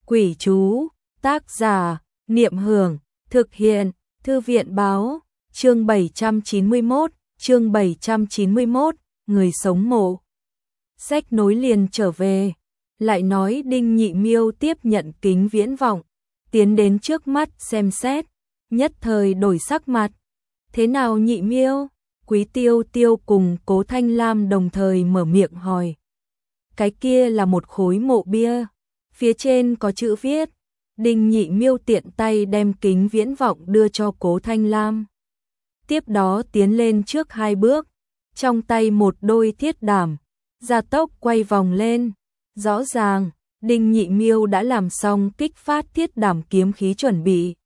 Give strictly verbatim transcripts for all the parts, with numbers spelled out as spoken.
Quỷ chú, tác giả, Niệm Hưởng, thực hiện, Thư viện báo, chương bảy trăm chín mươi mốt, chương bảy trăm chín mươi mốt, người sống mộ. Sách nối liền trở về, lại nói Đinh Nhị Miêu tiếp nhận kính viễn vọng, tiến đến trước mắt xem xét, nhất thời đổi sắc mặt. Thế nào Nhị Miêu? Quý Tiêu Tiêu cùng Cố Thanh Lam đồng thời mở miệng hỏi. Cái kia là một khối mộ bia, phía trên có chữ viết. Đinh Nhị Miêu tiện tay đem kính viễn vọng đưa cho Cố Thanh Lam. Tiếp đó tiến lên trước hai bước, trong tay một đôi thiết đảm, gia tốc quay vòng lên. Rõ ràng, Đinh Nhị Miêu đã làm xong kích phát thiết đảm kiếm khí chuẩn bị.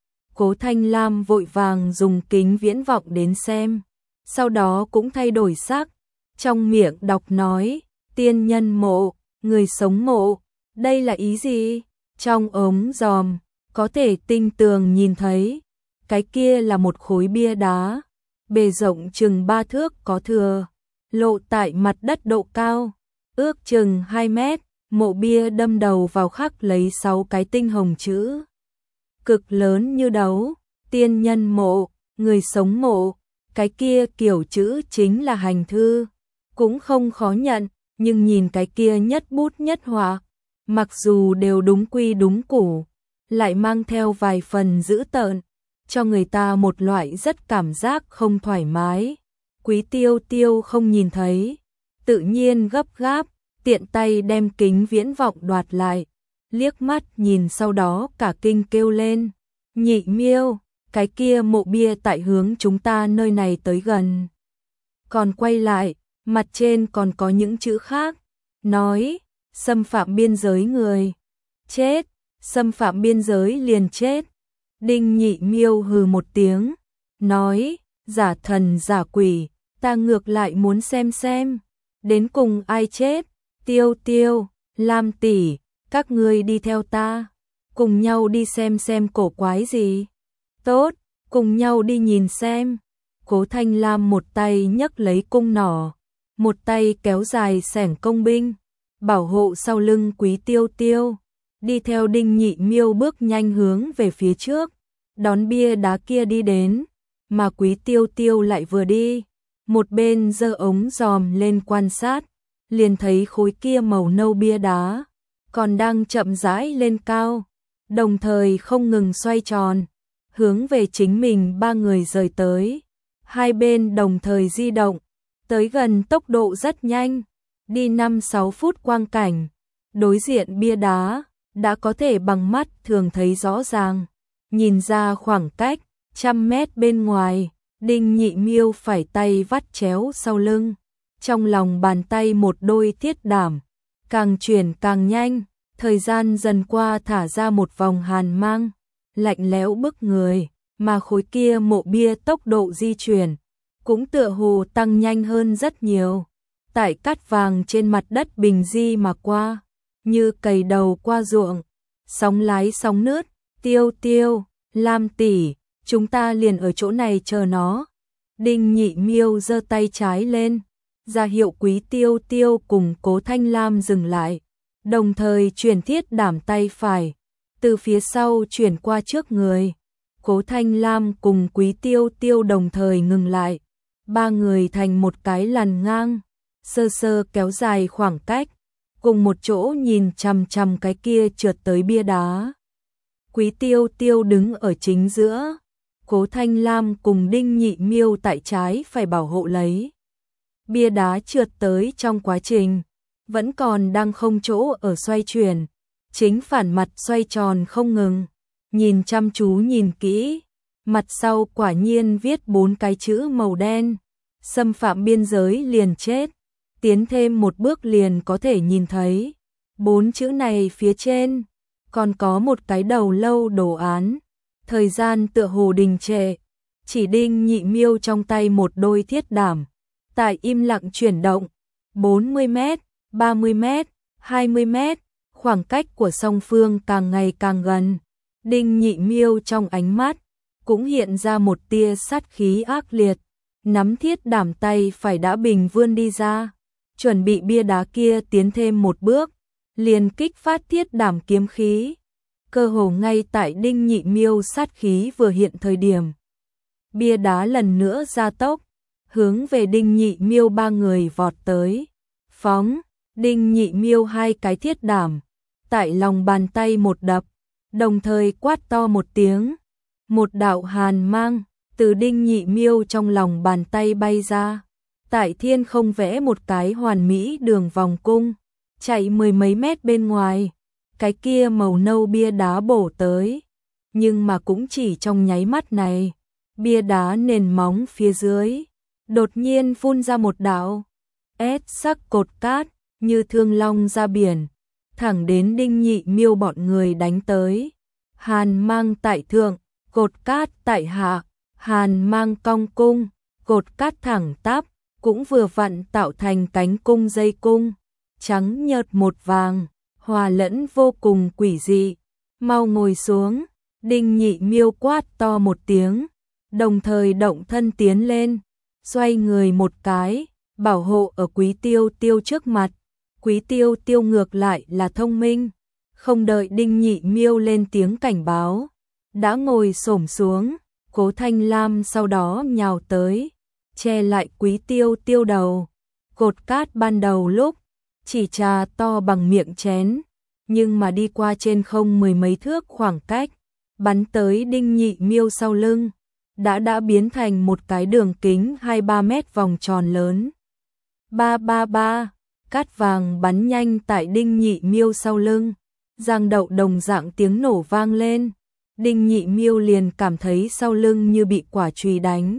Cố Thanh Lam vội vàng dùng kính viễn vọng đến xem, sau đó cũng thay đổi sắc, trong miệng đọc nói, tiên nhân mộ, người sống mộ, đây là ý gì? Trong ống giòm, có thể tinh tường nhìn thấy, cái kia là một khối bia đá, bề rộng chừng ba thước có thừa, lộ tại mặt đất độ cao, ước chừng hai mét, mộ bia đâm đầu vào khắc lấy sáu cái tinh hồng chữ. Cực lớn như đấu, tiên nhân mộ, người sống mộ, cái kia kiểu chữ chính là hành thư, cũng không khó nhận, nhưng nhìn cái kia nhất bút nhất họa, mặc dù đều đúng quy đúng củ, lại mang theo vài phần dữ tợn, cho người ta một loại rất cảm giác không thoải mái. Quý Tiêu Tiêu không nhìn thấy, tự nhiên gấp gáp, tiện tay đem kính viễn vọng đoạt lại, liếc mắt nhìn sau đó cả kinh kêu lên, Nhị Miêu, cái kia mộ bia tại hướng chúng ta nơi này tới gần. Còn quay lại, mặt trên còn có những chữ khác, nói, xâm phạm biên giới người, chết, xâm phạm biên giới liền chết. Đinh Nhị Miêu hừ một tiếng, nói, giả thần giả quỷ, ta ngược lại muốn xem xem, đến cùng ai chết. Tiêu Tiêu, Lam tỷ, các ngươi đi theo ta, cùng nhau đi xem xem cổ quái gì. Tốt, cùng nhau đi nhìn xem. Cố Thanh Lam một tay nhấc lấy cung nỏ, một tay kéo dài xẻng công binh, bảo hộ sau lưng Quý Tiêu Tiêu, đi theo Đinh Nhị Miêu bước nhanh hướng về phía trước, đón bia đá kia đi đến, mà Quý Tiêu Tiêu lại vừa đi, một bên giơ ống giòm lên quan sát, liền thấy khối kia màu nâu bia đá, còn đang chậm rãi lên cao, đồng thời không ngừng xoay tròn, hướng về chính mình ba người rời tới. Hai bên đồng thời di động, tới gần tốc độ rất nhanh, đi năm sáu phút quang cảnh, đối diện bia đá, đã có thể bằng mắt thường thấy rõ ràng, nhìn ra khoảng cách, trăm mét bên ngoài, Đinh Nhị Miêu phải tay vắt chéo sau lưng, trong lòng bàn tay một đôi thiết đảm, càng chuyển càng nhanh, thời gian dần qua thả ra một vòng hàn mang, lạnh lẽo bức người, mà khối kia mộ bia tốc độ di chuyển, cũng tựa hồ tăng nhanh hơn rất nhiều, tại cát vàng trên mặt đất bình di mà qua, như cày đầu qua ruộng, sóng lái sóng nướt. Tiêu Tiêu, Lam tỷ, chúng ta liền ở chỗ này chờ nó. Đinh Nhị Miêu giơ tay trái lên, ra hiệu Quý Tiêu Tiêu cùng Cố Thanh Lam dừng lại, đồng thời chuyển thiết đảm tay phải, từ phía sau chuyển qua trước người. Cố Thanh Lam cùng Quý Tiêu Tiêu đồng thời ngừng lại, ba người thành một cái làn ngang, sơ sơ kéo dài khoảng cách, cùng một chỗ nhìn chằm chằm cái kia trượt tới bia đá. Quý Tiêu Tiêu đứng ở chính giữa, Cố Thanh Lam cùng Đinh Nhị Miêu tại trái phải bảo hộ lấy. Bia đá trượt tới trong quá trình, vẫn còn đang không chỗ ở xoay chuyển, chính phản mặt xoay tròn không ngừng, nhìn chăm chú nhìn kỹ, mặt sau quả nhiên viết bốn cái chữ màu đen, xâm phạm biên giới liền chết, tiến thêm một bước liền có thể nhìn thấy, bốn chữ này phía trên, còn có một cái đầu lâu đồ án, thời gian tựa hồ đình trệ, chỉ Đinh Nhị Miêu trong tay một đôi thiết đảm, tại im lặng chuyển động, bốn mươi mét, ba mươi mét, hai mươi mét, khoảng cách của song phương càng ngày càng gần. Đinh Nhị Miêu trong ánh mắt cũng hiện ra một tia sát khí ác liệt, nắm thiết đảm tay phải đã bình vươn đi ra, chuẩn bị bia đá kia tiến thêm một bước, liền kích phát thiết đảm kiếm khí. Cơ hồ ngay tại Đinh Nhị Miêu sát khí vừa hiện thời điểm, bia đá lần nữa gia tốc, hướng về Đinh Nhị Miêu ba người vọt tới. Phóng, Đinh Nhị Miêu hai cái thiết đảm, tại lòng bàn tay một đập, đồng thời quát to một tiếng. Một đạo hàn mang, từ Đinh Nhị Miêu trong lòng bàn tay bay ra. Tại thiên không vẽ một cái hoàn mỹ đường vòng cung, chạy mười mấy mét bên ngoài. Cái kia màu nâu bia đá bổ tới, nhưng mà cũng chỉ trong nháy mắt này, bia đá nền móng phía dưới đột nhiên phun ra một đạo ép sắc cột cát, như thương long ra biển, thẳng đến Đinh Nhị Miêu bọn người đánh tới. Hàn mang tại thượng, cột cát tại hạ, hàn mang cong cung, cột cát thẳng tắp, cũng vừa vặn tạo thành cánh cung dây cung, trắng nhợt một vàng, hòa lẫn vô cùng quỷ dị. Mau ngồi xuống, Đinh Nhị Miêu quát to một tiếng, đồng thời động thân tiến lên, xoay người một cái, bảo hộ ở Quý Tiêu Tiêu trước mặt. Quý Tiêu Tiêu ngược lại là thông minh, không đợi Đinh Nhị Miêu lên tiếng cảnh báo, đã ngồi xổm xuống. Cố Thanh Lam sau đó nhào tới, che lại Quý Tiêu Tiêu đầu. Cột cát ban đầu lúc chỉ trà to bằng miệng chén, nhưng mà đi qua trên không mười mấy thước khoảng cách, bắn tới Đinh Nhị Miêu sau lưng, đã đã biến thành một cái đường kính hai ba mét vòng tròn lớn. Ba ba ba, cát vàng bắn nhanh tại Đinh Nhị Miêu sau lưng, giang đậu đồng dạng tiếng nổ vang lên. Đinh Nhị Miêu liền cảm thấy sau lưng như bị quả chùy đánh.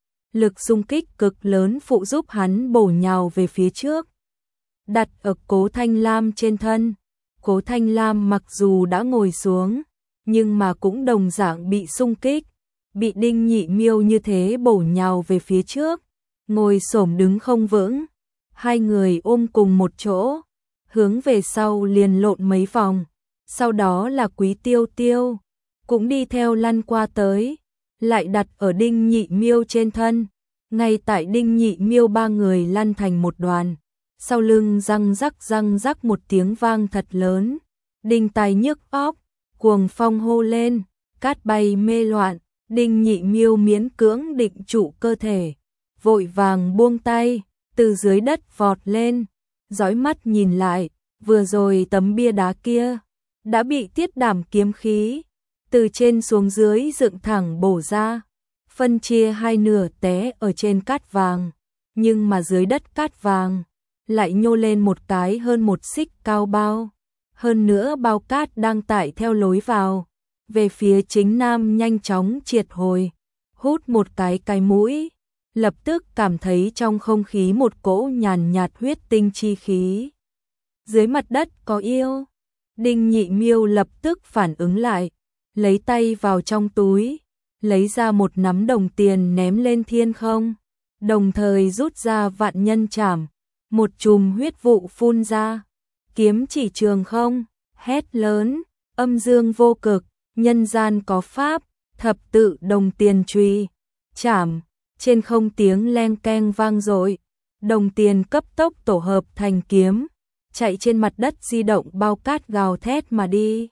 Lực xung kích cực lớn phụ giúp hắn bổ nhào về phía trước, đặt ở Cố Thanh Lam trên thân. Cố Thanh Lam mặc dù đã ngồi xuống, nhưng mà cũng đồng dạng bị xung kích, bị Đinh Nhị Miêu như thế bổ nhào về phía trước, ngồi xổm đứng không vững. Hai người ôm cùng một chỗ, hướng về sau liền lộn mấy vòng, sau đó là Quý Tiêu Tiêu cũng đi theo lăn qua tới, lại đặt ở Đinh Nhị Miêu trên thân. Ngay tại Đinh Nhị Miêu ba người lăn thành một đoàn, sau lưng răng rắc răng rắc một tiếng vang thật lớn, đinh tai nhức óc, cuồng phong hô lên, cát bay mê loạn. Đinh Nhị Miêu miễn cưỡng định trụ cơ thể, vội vàng buông tay, từ dưới đất vọt lên, dõi mắt nhìn lại, vừa rồi tấm bia đá kia đã bị tiết đảm kiếm khí từ trên xuống dưới dựng thẳng bổ ra, phân chia hai nửa té ở trên cát vàng, nhưng mà dưới đất cát vàng lại nhô lên một cái hơn một xích cao bao. Hơn nữa bao cát đang tải theo lối vào về phía chính nam nhanh chóng triệt hồi, hút một cái cái mũi, lập tức cảm thấy trong không khí một cỗ nhàn nhạt huyết tinh chi khí. Dưới mặt đất có yêu. Đinh Nhị Miêu lập tức phản ứng lại, lấy tay vào trong túi, lấy ra một nắm đồng tiền ném lên thiên không, đồng thời rút ra vạn nhân trảm, một chùm huyết vụ phun ra, kiếm chỉ trường không, hét lớn, âm dương vô cực, nhân gian có pháp, thập tự đồng tiền truy, chảm, trên không tiếng leng keng vang dội, đồng tiền cấp tốc tổ hợp thành kiếm, chạy trên mặt đất di động bao cát gào thét mà đi.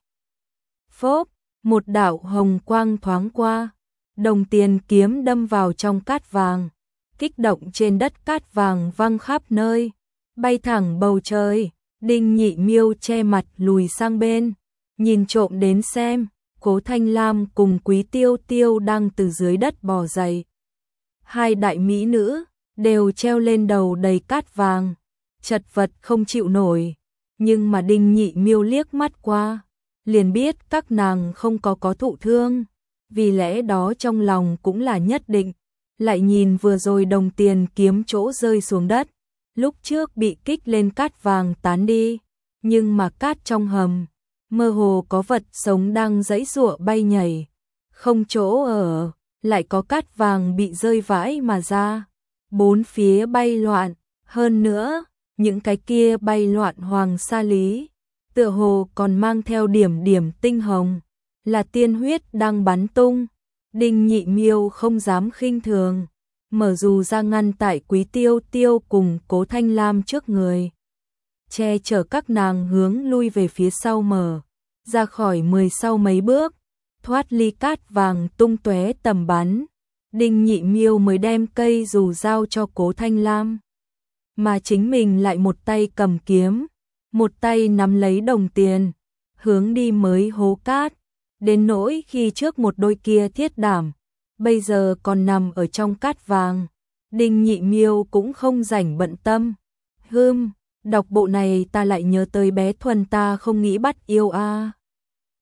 Phốp, một đạo hồng quang thoáng qua, đồng tiền kiếm đâm vào trong cát vàng, kích động trên đất cát vàng văng khắp nơi, bay thẳng bầu trời. Đinh Nhị Miêu che mặt lùi sang bên, nhìn trộm đến xem, Cố Thanh Lam cùng Quý Tiêu Tiêu đang từ dưới đất bò dậy. Hai đại mỹ nữ đều treo lên đầu đầy cát vàng, chật vật không chịu nổi, nhưng mà Đinh Nhị Miêu liếc mắt qua, liền biết các nàng không có có thụ thương, vì lẽ đó trong lòng cũng là nhất định. Lại nhìn vừa rồi đồng tiền kiếm chỗ rơi xuống đất, lúc trước bị kích lên cát vàng tán đi, nhưng mà cát trong hầm, mơ hồ có vật sống đang giãy giụa bay nhảy, không chỗ ở, lại có cát vàng bị rơi vãi mà ra, bốn phía bay loạn, hơn nữa, những cái kia bay loạn hoàng sa lý, tựa hồ còn mang theo điểm điểm tinh hồng, là tiên huyết đang bắn tung. Đinh Nhị Miêu không dám khinh thường, mở dù ra ngăn tại Quý Tiêu Tiêu cùng Cố Thanh Lam trước người. che chở các nàng hướng lui về phía sau mở, ra khỏi mười sau mấy bước, thoát ly cát vàng tung tóe tầm bắn. Đinh Nhị Miêu mới đem cây dù giao cho Cố Thanh Lam, mà chính mình lại một tay cầm kiếm, một tay nắm lấy đồng tiền, hướng đi mới hố cát, đến nỗi khi trước một đôi kia thiết đảm, bây giờ còn nằm ở trong cát vàng. Đinh Nhị Miêu cũng không rảnh bận tâm. Hưm, đọc bộ này ta lại nhớ tới bé Thuần ta không nghĩ bắt yêu a. À.